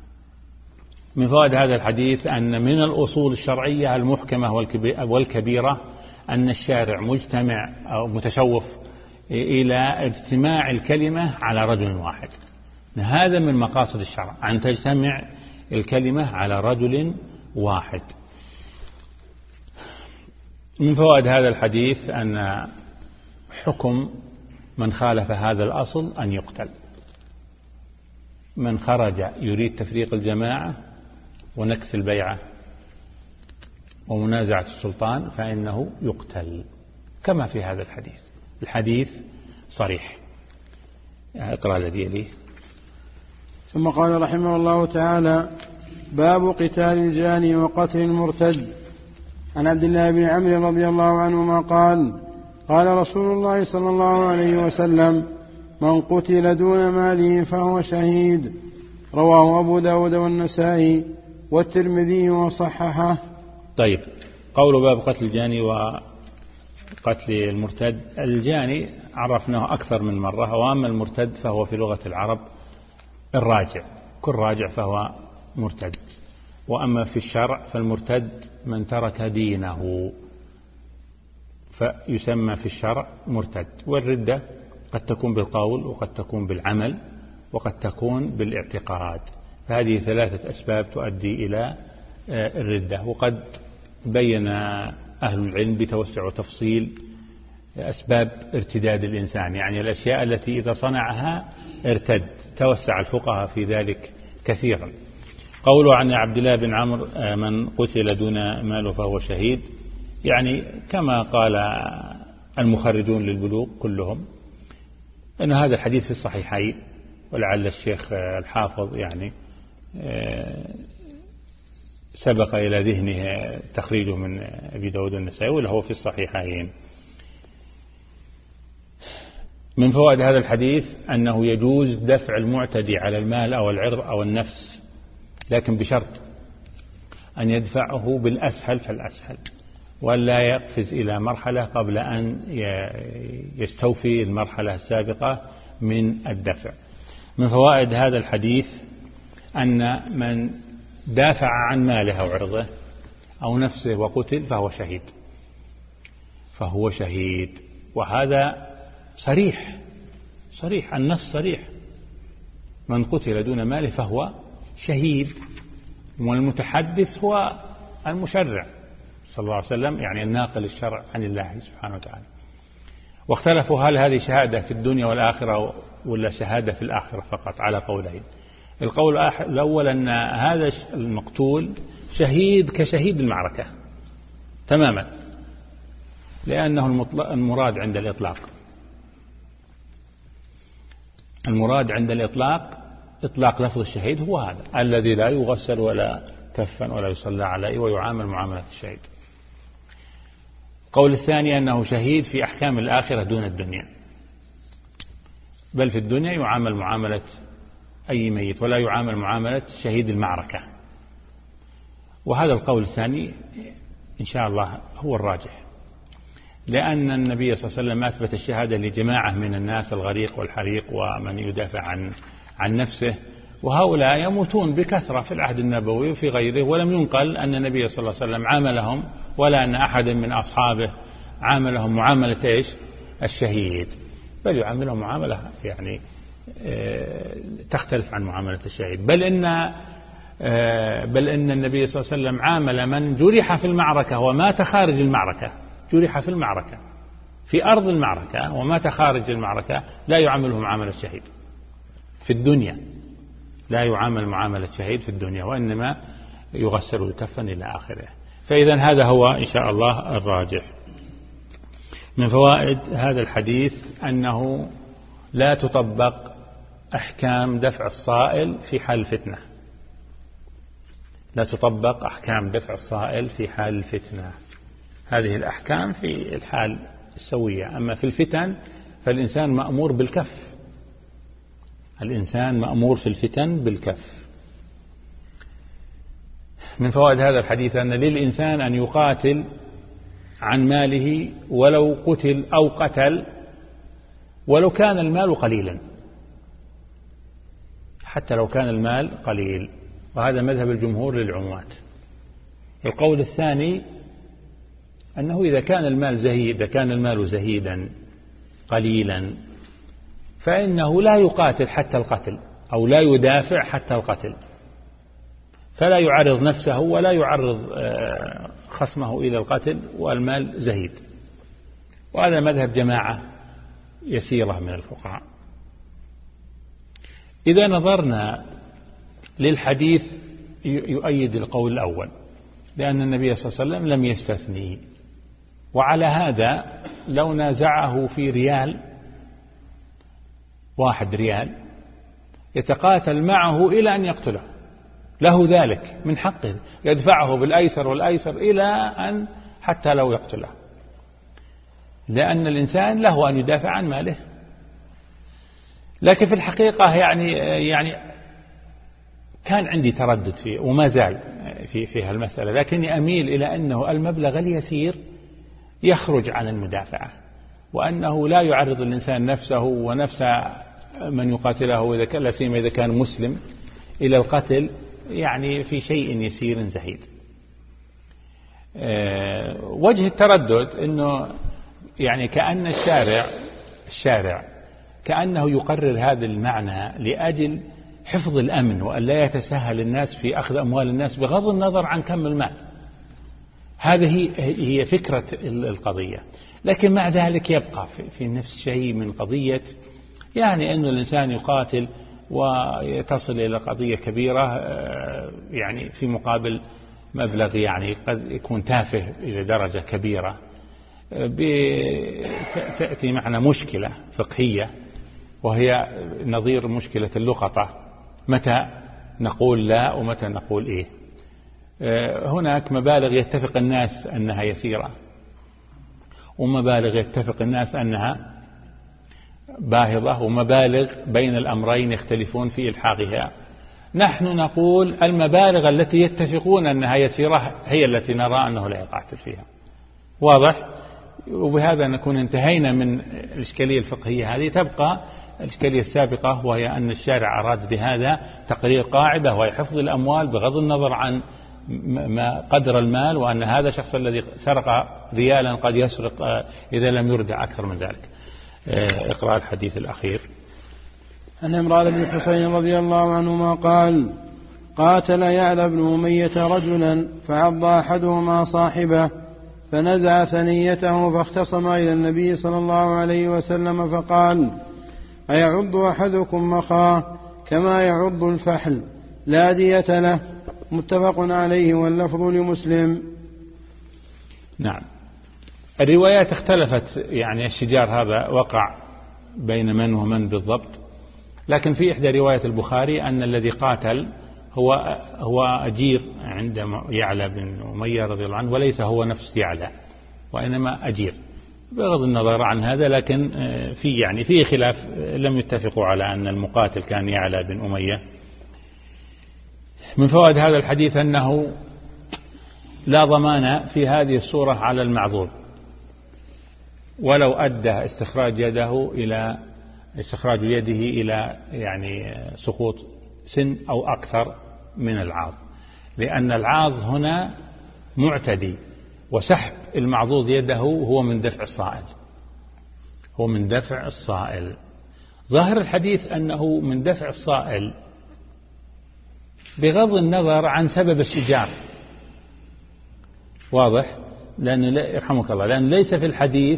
من فوائد هذا الحديث أن من الأصول الشرعية المحكمة والكبيرة أن الشارع مجتمع أو متشوف إلى اجتماع الكلمة على رجل واحد. هذا من مقاصد الشرع أن تجتمع الكلمة على رجل واحد. من فوائد هذا الحديث أن حكم من خالف هذا الأصل أن يقتل. من خرج يريد تفريق الجماعة ونكث البيعة ومنازعة السلطان فإنه يقتل كما في هذا الحديث. الحديث صريح. اقرأ الذي يليه. ثم قال رحمه الله تعالى: باب قتال الجاني وقتل المرتد. عن عبد الله بن عمرو رضي الله عنهما قال: قال رسول الله صلى الله عليه وسلم: من قتل دون ماله فهو شهيد. رواه أبو داود والنسائي والترمذي وصححه. طيب، قول باب قتل الجاني وقتل المرتد. الجاني عرفناه أكثر من مرة، وأما المرتد فهو في لغة العرب الراجع، كل راجع فهو مرتد. وأما في الشرع فالمرتد من ترك دينه فيسمى في الشرع مرتد. والردة قد تكون بالقول وقد تكون بالعمل وقد تكون بالاعتقاد، فهذه ثلاثة أسباب تؤدي إلى الردة. وقد بين أهل العلم بتوسع وتفصيل أسباب ارتداد الإنسان، يعني الأشياء التي إذا صنعها ارتد، توسع الفقهاء في ذلك كثيرا. قوله عن عبد الله بن عمرو من قتل دون ماله فهو شهيد، يعني كما قال المخرجون للبلوغ كلهم أن هذا الحديث في الصحيحين، ولعل الشيخ الحافظ يعني سبق إلى ذهنه تخريجه من أبي داود النسائي، وله في الصحيحين. من فوائد هذا الحديث أنه يجوز دفع المعتدي على المال أو العرض أو النفس، لكن بشرط أن يدفعه بالأسهل فالأسهل، ولا يقفز إلى مرحلة قبل أن يستوفي المرحلة السابقة من الدفع. من فوائد هذا الحديث أن من دافع عن ماله أو عرضه أو نفسه وقتل فهو شهيد، فهو شهيد. وهذا صريح صريح النص صريح، من قتل دون ماله فهو شهيد، والمتحدث هو المشرع صلى الله عليه وسلم، يعني الناقل الشرع عن الله سبحانه وتعالى. واختلفوا هل هذه شهادة في الدنيا والآخرة ولا شهادة في الآخرة فقط، على قولين. القول الأول أن هذا المقتول شهيد كشهيد المعركة تماما، لأنه المراد عند الإطلاق، المراد عند الإطلاق إطلاق لفظ الشهيد هو هذا الذي لا يغسل ولا كفن ولا يصلى عليه ويعامل معاملة الشهيد. القول الثاني أنه شهيد في أحكام الآخرة دون الدنيا، بل في الدنيا يعامل معاملة أي ميت ولا يعامل معاملة شهيد المعركة. وهذا القول الثاني إن شاء الله هو الراجح، لأن النبي صلى الله عليه وسلم أثبت الشهادة لجماعة من الناس، الغريق والحريق ومن يدافع عن عن نفسه، وهؤلاء يموتون بكثرة في العهد النبوي وفي غيره، ولم ينقل أن النبي صلى الله عليه وسلم عاملهم ولا أن أحد من أصحابه عاملهم معاملة إيش الشهيد، بل يعاملهم معاملة يعني تختلف عن معاملة الشهيد. بل إن بل إن النبي صلى الله عليه وسلم عامل من جرح في المعركة ومات خارج المعركة، جرح في المعركة في أرض المعركة ومات خارج المعركة، لا يعامله معاملة الشهيد في الدنيا، لا يعامل معاملة الشهيد في الدنيا، وإنما يغسل ويكفن إلى آخره. فإذا هذا هو إن شاء الله الراجح. من فوائد هذا الحديث أنه لا تطبق أحكام دفع الصائل في حال الفتنة، لا تطبق أحكام دفع الصائل في حال الفتنة، هذه الأحكام في الحال السوية. أما في الفتن فالإنسان مأمور بالكف، الإنسان مأمور في الفتن بالكف. من فوائد هذا الحديث أن للإنسان أن يقاتل عن ماله ولو قتل أو قتل ولو كان المال قليلا، حتى لو كان المال قليل، وهذا مذهب الجمهور للعموات. القول الثاني أنه إذا كان المال زهيد، إذا كان المال زهيدا قليلا فإنه لا يقاتل حتى القتل، أو لا يدافع حتى القتل، فلا يعرض نفسه ولا يعرض خصمه إلى القتل والمال زهيد. وهذا مذهب جماعة يسيرة من الفقهاء. إذا نظرنا للحديث يؤيد القول الأول، لأن النبي صلى الله عليه وسلم لم يستثني. وعلى هذا لو نازعه في ريال، واحد ريال، يتقاتل معه إلى أن يقتله، له ذلك من حقه، يدفعه بالأيسر والأيسر إلى أن حتى لو يقتله، لأن الإنسان له أن يدافع عن ماله. لكن في الحقيقة يعني يعني كان عندي تردد فيه وما زال في في هالمسألة، لكني أميل إلى أنه المبلغ اليسير يخرج عن المدافعة، وأنه لا يعرض الإنسان نفسه ونفس من يقاتله إذا كان لا سيما إذا كان مسلم إلى القتل يعني في شيء يسير زهيد. وجه التردد أنه يعني كأن الشارع الشارع كأنه يقرر هذا المعنى لأجل حفظ الأمن وأن لا يتساهل الناس في أخذ أموال الناس بغض النظر عن كم المال. هذه هي فكرة القضية، لكن مع ذلك يبقى في نفس شيء من قضية يعني أن الإنسان يقاتل ويتصل إلى قضية كبيرة يعني في مقابل مبلغ يعني قد يكون تافه إلى درجة كبيرة، تأتي معنا مشكلة فقهية وهي نظير مشكلة اللقطة، متى نقول لا ومتى نقول إيه. هناك مبالغ يتفق الناس أنها يسيرة، ومبالغ يتفق الناس أنها باهظة، ومبالغ بين الأمرين يختلفون في إلحاقها. نحن نقول المبالغ التي يتفقون أنها يسيرة هي التي نرى أنه لا يقاتل فيها. واضح؟ وبهذا نكون انتهينا من الإشكالية الفقهية هذه. تبقى الإشكالية السابقة وهي أن الشارع أراد بهذا تقرير قاعدة وهي حفظ الأموال بغض النظر عن ما قدر المال، وأن هذا الشخص الذي سرق ريالا قد يسرق إذا لم يردع أكثر من ذلك. اقرأ الحديث الأخير. عن عمران بن حسين رضي الله عنهما قال: قاتل يعلى بن أمية رجلا فعض أحدهما صاحبه فنزع ثنيته فاختصم إلى النبي صلى الله عليه وسلم فقال: أيعض أحدكم أخاه كما يعض الفحل لا دية له؟ متفق عليه واللفظ لمسلم. نعم، الروايات اختلفت، يعني الشجار هذا وقع بين من ومن بالضبط، لكن في إحدى رواية البخاري أن الذي قاتل هو هو أجير عند يعلى بن أمية رضي الله عنه، وليس هو نفس يعلى وإنما أجير، بغض النظر عن هذا. لكن في يعني في خلاف، لم يتفقوا على أن المقاتل كان يعلى بن أمية. من فوائد هذا الحديث أنه لا ضمان في هذه الصورة على المعذور، ولو أدى استخراج يده إلى استخراج يده إلى يعني سقوط سن أو أكثر من العاض، لأن العاض هنا معتدي، وسحب المعضوض يده هو من دفع الصائل هو من دفع الصائل. ظاهر الحديث أنه من دفع الصائل بغض النظر عن سبب الشجار. واضح؟ لأن يرحمك الله، لأن ليس في الحديث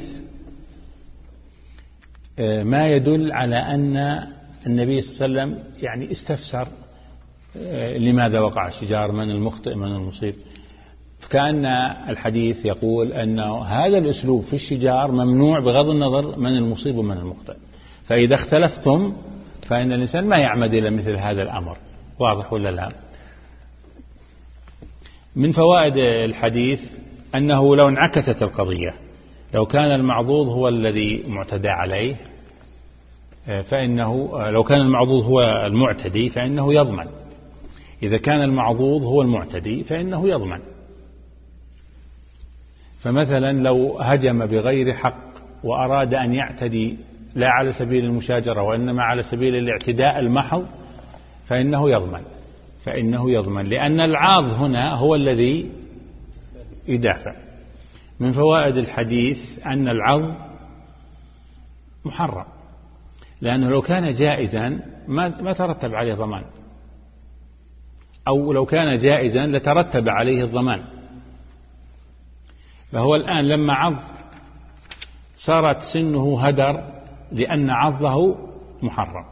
ما يدل على أن النبي صلى الله عليه وسلم يعني استفسر لماذا وقع الشجار، من المخطئ من المصيب. كأن الحديث يقول أن هذا الأسلوب في الشجار ممنوع بغض النظر من المصيب ومن المخطئ، فإذا اختلفتم فإن الإنسان ما يعمد إلى مثل هذا الأمر. واضح ولا لا؟ من فوائد الحديث أنه لو انعكست القضية، لو كان المعضوض هو الذي معتدى عليه فإنه لو كان المعضوض هو المعتدي فإنه يضمن، إذا كان المعضوض هو المعتدي فإنه يضمن. فمثلا لو هجم بغير حق وأراد أن يعتدي لا على سبيل المشاجرة وإنما على سبيل الاعتداء المحض فإنه يضمن فإنه يضمن لأن العاض هنا هو الذي يدافع. من فوائد الحديث أن العض محرم، لأنه لو كان جائزا ما ما ترتب عليه ضمان، أو لو كان جائزا لترتب عليه الضمان. فهو الآن لما عض صارت سنه هدر لأن عضه محرم.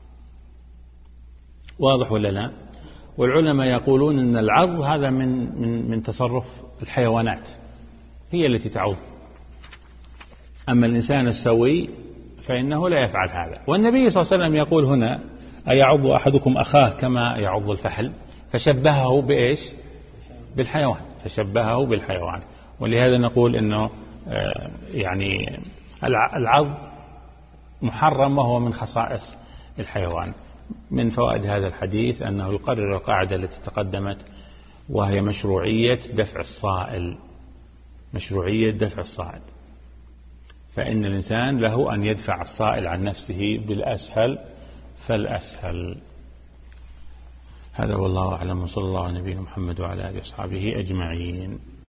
واضح ولا لا؟ والعلماء يقولون أن العض هذا من من من تصرف الحيوانات، هي التي تعض، أما الإنسان السوي فإنه لا يفعل هذا. والنبي صلى الله عليه وسلم يقول هنا: أيعض أحدكم أخاه كما يعض الفحل، فشبهه بإيش؟ بالحيوان، فشبهه بالحيوان. ولهذا نقول أنه يعني العض محرم، وهو من خصائص الحيوان. من فوائد هذا الحديث أنه يقرر القاعدة التي تقدمت، وهي مشروعية دفع الصائل، مشروعية دفع الصائل، فإن الإنسان له أن يدفع الصائل عن نفسه بالأسهل فالأسهل. هذا والله أعلم، وصلى الله على نبينا محمد وعلى آله وصحبه أجمعين.